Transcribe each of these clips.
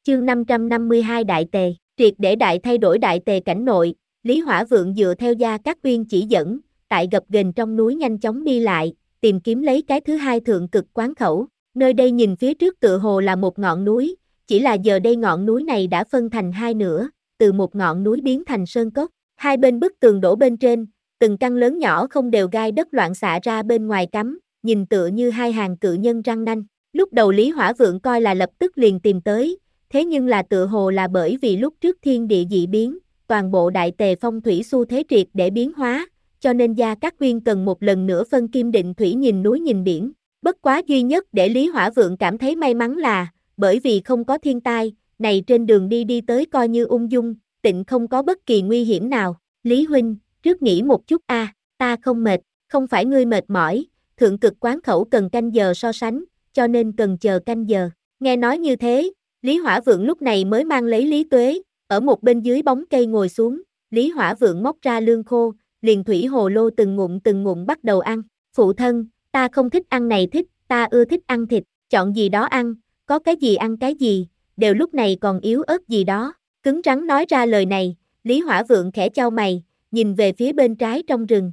Chương 552 Đại Tề, triệt để đại thay đổi Đại Tề cảnh nội, Lý Hỏa Vượng dựa theo Gia Cát Uyên chỉ dẫn, tại gập ghềnh trong núi nhanh chóng đi lại, tìm kiếm lấy cái thứ hai thượng cực quán khẩu. Nơi đây nhìn phía trước tựa hồ là một ngọn núi, chỉ là giờ đây ngọn núi này đã phân thành hai nửa, từ một ngọn núi biến thành sơn cốc. Hai bên bức tường đổ bên trên, từng căn lớn nhỏ không đều gai đất loạn xạ ra bên ngoài cắm, nhìn tựa như hai hàng cự nhân răng nanh. Lúc đầu Lý Hỏa Vượng coi là lập tức liền tìm tới, thế nhưng là tựa hồ là bởi vì lúc trước thiên địa dị biến, toàn bộ Đại Tề phong thủy xu thế triệt để biến hóa, cho nên Gia Cát Uyên cần một lần nữa phân kim định thủy nhìn núi nhìn biển. Bất quá duy nhất để Lý Hỏa Vượng cảm thấy may mắn là, bởi vì không có thiên tai, này trên đường đi tới coi như ung dung, tịnh không có bất kỳ nguy hiểm nào. Lý huynh, trước nghỉ một chút a, ta không mệt, không phải ngươi mệt mỏi, thượng cực quán khẩu cần canh giờ so sánh, cho nên cần chờ canh giờ. Nghe nói như thế, Lý Hỏa Vượng lúc này mới mang lấy Lý Tuế, ở một bên dưới bóng cây ngồi xuống, Lý Hỏa Vượng móc ra lương khô, liền thủy hồ lô từng ngụm bắt đầu ăn. Phụ thân, ta không thích ăn này thích, ta ưa thích ăn thịt, chọn gì đó ăn, có cái gì ăn cái gì, đều lúc này còn yếu ớt gì đó. Cứng rắn nói ra lời này, Lý Hỏa Vượng khẽ chau mày, nhìn về phía bên trái trong rừng.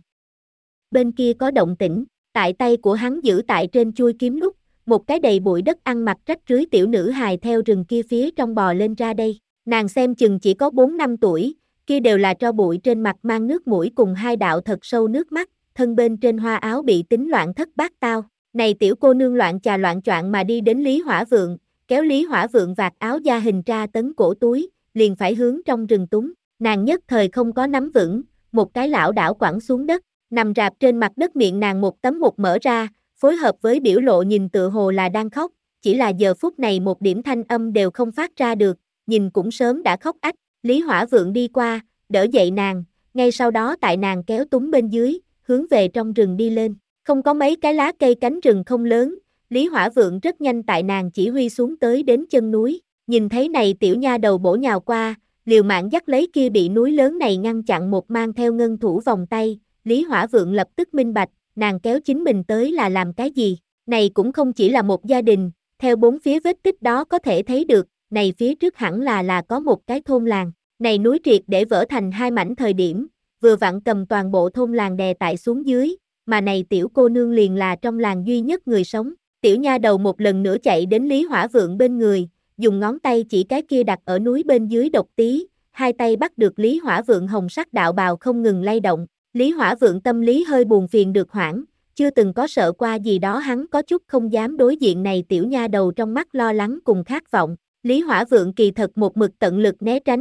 Bên kia có động tĩnh, tại tay của hắn giữ tại trên chuôi kiếm lúc, một cái đầy bụi đất ăn mặc rách rưới tiểu nữ hài theo rừng kia phía trong bò lên ra đây. Nàng xem chừng chỉ có 4-5 tuổi, kia đều là tro bụi trên mặt mang nước mũi cùng hai đạo thật sâu nước mắt, thân bên trên hoa áo bị tính loạn thất bát tao. Này tiểu cô nương loạn trà loạn choạng mà đi đến Lý Hỏa Vượng, kéo Lý Hỏa Vượng vạt áo da hình tra tấn cổ túi, liền phải hướng trong rừng túng. Nàng nhất thời không có nắm vững, một cái lảo đảo quẳng xuống đất, nằm rạp trên mặt đất, miệng nàng một tấm một mở ra, phối hợp với biểu lộ nhìn tựa hồ là đang khóc, chỉ là giờ phút này một điểm thanh âm đều không phát ra được, nhìn cũng sớm đã khóc ách. Lý Hỏa Vượng đi qua, đỡ dậy nàng, ngay sau đó tại nàng kéo túng bên dưới, hướng về trong rừng đi lên. Không có mấy cái lá cây, cánh rừng không lớn, Lý Hỏa Vượng rất nhanh tại nàng chỉ huy xuống tới đến chân núi. Nhìn thấy này tiểu nha đầu bổ nhào qua, liều mạng dắt lấy kia bị núi lớn này ngăn chặn một mang theo ngân thủ vòng tay, Lý Hỏa Vượng lập tức minh bạch, nàng kéo chính mình tới là làm cái gì. Này cũng không chỉ là một gia đình, theo bốn phía vết tích đó có thể thấy được, này phía trước hẳn là có một cái thôn làng. Này núi triệt để vỡ thành hai mảnh thời điểm, vừa vặn cầm toàn bộ thôn làng đè tại xuống dưới, mà này tiểu cô nương liền là trong làng duy nhất người sống. Tiểu nha đầu một lần nữa chạy đến Lý Hỏa Vượng bên người, dùng ngón tay chỉ cái kia đặt ở núi bên dưới độc tí, hai tay bắt được Lý Hỏa Vượng hồng sắc đạo bào không ngừng lay động. Lý Hỏa Vượng tâm lý hơi buồn phiền được hoảng, chưa từng có sợ qua gì đó, hắn có chút không dám đối diện này tiểu nha đầu trong mắt lo lắng cùng khát vọng. Lý Hỏa Vượng kỳ thật một mực tận lực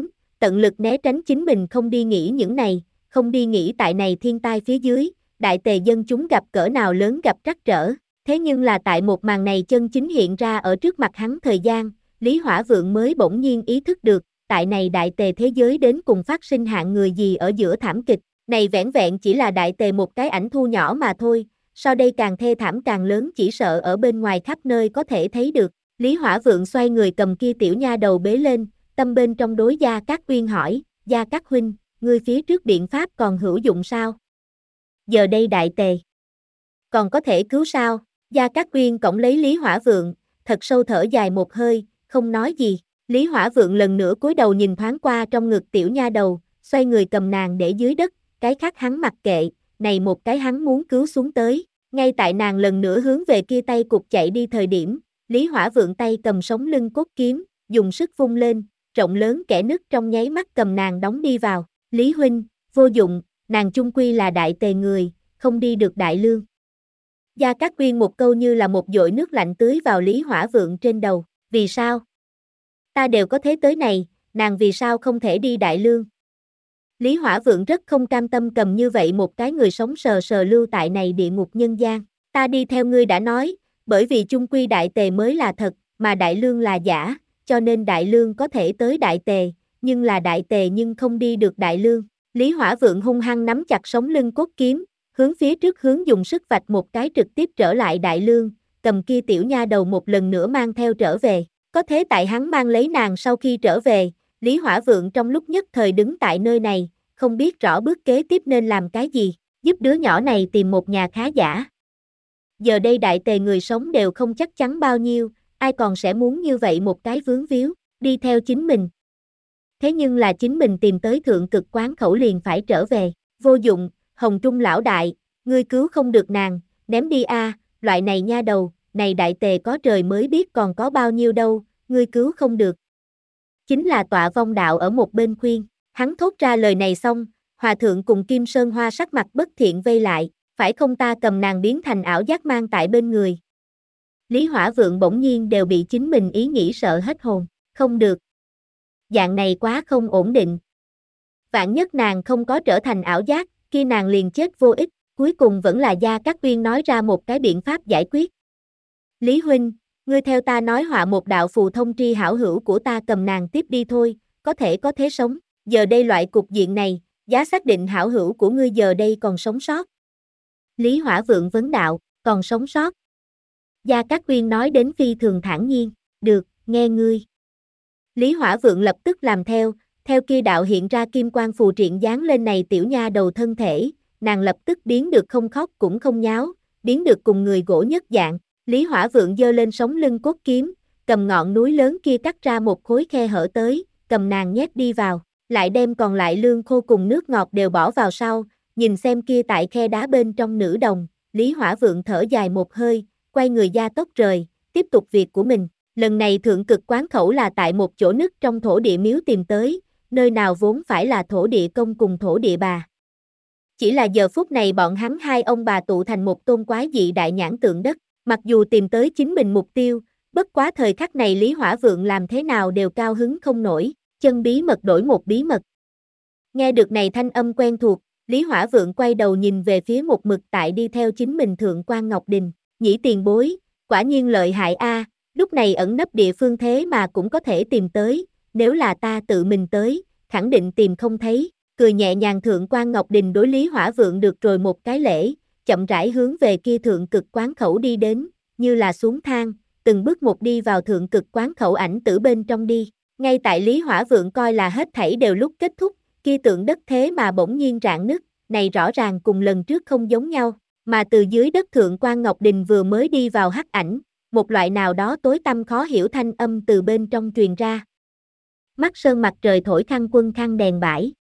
né tránh chính mình không đi nghĩ những này, không đi nghĩ tại này thiên tai phía dưới, Đại Tề dân chúng gặp cỡ nào lớn gặp trắc trở. Thế nhưng là tại một màn này chân chính hiện ra ở trước mặt hắn thời gian, Lý Hỏa Vượng mới bỗng nhiên ý thức được, tại này Đại Tề thế giới đến cùng phát sinh hạng người gì ở giữa thảm kịch. Này vẻn vẹn chỉ là Đại Tề một cái ảnh thu nhỏ mà thôi, sau đây càng thê thảm càng lớn chỉ sợ ở bên ngoài khắp nơi có thể thấy được. Lý Hỏa Vượng xoay người cầm kia tiểu nha đầu bế lên, tâm bên trong đối Gia Cát Uyên hỏi, Gia Cát huynh, ngươi phía trước biện pháp còn hữu dụng sao? Giờ đây Đại Tề còn có thể cứu sao? Gia Cát Uyên cõng lấy Lý Hỏa Vượng, thật sâu thở dài một hơi, không nói gì. Lý Hỏa Vượng lần nữa cúi đầu nhìn thoáng qua trong ngực tiểu nha đầu, xoay người cầm nàng để dưới đất, cái khác hắn mặc kệ, này một cái hắn muốn cứu xuống tới. Ngay tại nàng lần nữa hướng về kia tay cục chạy đi thời điểm, Lý Hỏa Vượng tay cầm sống lưng cốt kiếm, dùng sức vung lên, rộng lớn kẽ nứt trong nháy mắt cầm nàng đóng đi vào. Lý huynh, vô dụng, nàng chung quy là Đại Tề người, không đi được Đại Lương. Gia Cát Uyên một câu như là một dội nước lạnh tưới vào Lý Hỏa Vượng trên đầu. Vì sao? Ta đều có thế tới này, nàng vì sao không thể đi Đại Lương? Lý Hỏa Vượng rất không cam tâm cầm như vậy một cái người sống sờ sờ lưu tại này địa ngục nhân gian. Ta đi theo ngươi đã nói, bởi vì chung quy Đại Tề mới là thật, mà Đại Lương là giả, cho nên Đại Lương có thể tới Đại Tề, nhưng là Đại Tề nhưng không đi được Đại Lương. Lý Hỏa Vượng hung hăng nắm chặt sống lưng cốt kiếm, hướng phía trước hướng dùng sức vạch một cái trực tiếp trở lại Đại Lương, cầm kia tiểu nha đầu một lần nữa mang theo trở về. Có thế tại hắn mang lấy nàng sau khi trở về, Lý Hỏa Vượng trong lúc nhất thời đứng tại nơi này, không biết rõ bước kế tiếp nên làm cái gì, giúp đứa nhỏ này tìm một nhà khá giả. Giờ đây Đại Tề người sống đều không chắc chắn bao nhiêu, ai còn sẽ muốn như vậy một cái vướng víu. đi theo chính mình. Thế nhưng là chính mình tìm tới thượng cực quán khẩu liền phải trở về, vô dụng, Hồng Trung lão đại, ngươi cứu không được nàng, ném đi a, loại này nha đầu, này đại tề có trời mới biết còn có bao nhiêu đâu, ngươi cứu không được. Chính là Tọa Vong đạo ở một bên khuyên, hắn thốt ra lời này xong, Hòa thượng cùng Kim Sơn Hoa sắc mặt bất thiện vây lại, phải không ta cầm nàng biến thành ảo giác mang tại bên người. Lý Hỏa Vượng bỗng nhiên đều bị chính mình ý nghĩ sợ hết hồn, không được. Dạng này quá không ổn định. Vạn nhất nàng không có trở thành ảo giác, kia nàng liền chết vô ích, cuối cùng vẫn là Gia Cát Uyên nói ra một cái biện pháp giải quyết. Lý huynh, ngươi theo ta nói họa một đạo phù thông tri hảo hữu của ta cầm nàng tiếp đi thôi, có thể có thế sống, giờ đây loại cục diện này, giá xác định hảo hữu của ngươi giờ đây còn sống sót. Lý Hỏa Vượng vấn đạo, còn sống sót. Gia Cát Uyên nói đến phi thường thản nhiên, được, nghe ngươi. Lý Hỏa Vượng lập tức làm theo kia đạo hiện ra kim quang phù triện dán lên này tiểu nha đầu thân thể, nàng lập tức biến được không khóc cũng không nháo, biến được cùng người gỗ nhất dạng. Lý Hỏa Vượng giơ lên sống lưng cốt kiếm, cầm ngọn núi lớn kia cắt ra một khối khe hở tới, cầm nàng nhét đi vào, lại đem còn lại lương khô cùng nước ngọt đều bỏ vào sau, nhìn xem kia tại khe đá bên trong nữ đồng, Lý Hỏa Vượng thở dài một hơi, quay người gia tốc rời, tiếp tục việc của mình. Lần này thượng cực quán khẩu là tại một chỗ nứt trong thổ địa miếu tìm tới, nơi nào vốn phải là thổ địa công cùng thổ địa bà. Chỉ là giờ phút này bọn hắn hai ông bà tụ thành một tôn quái dị đại nhãn tượng đất, mặc dù tìm tới chính mình mục tiêu, bất quá thời khắc này Lý Hỏa Vượng làm thế nào đều cao hứng không nổi, chân bí mật đổi một bí mật. Nghe được này thanh âm quen thuộc, Lý Hỏa Vượng quay đầu nhìn về phía một mực tại đi theo chính mình Thượng quan Ngọc Đình, nhĩ tiền bối, quả nhiên lợi hại a, lúc này ẩn nấp địa phương thế mà cũng có thể tìm tới, nếu là ta tự mình tới, khẳng định tìm không thấy, cười nhẹ nhàng Thượng quan Ngọc Đình đối Lý Hỏa Vượng được rồi một cái lễ, chậm rãi hướng về kia thượng cực quán khẩu đi đến, như là xuống thang, từng bước một đi vào thượng cực quán khẩu ảnh tử bên trong đi, ngay tại Lý Hỏa Vượng coi là hết thảy đều lúc kết thúc, kia tượng đất thế mà bỗng nhiên rạn nứt, này rõ ràng cùng lần trước không giống nhau, mà từ dưới đất Thượng quan Ngọc Đình vừa mới đi vào hắc ảnh, một loại nào đó tối tăm khó hiểu thanh âm từ bên trong truyền ra. Mắt sơn mặt trời thổi khăn quân khăn đèn bãi.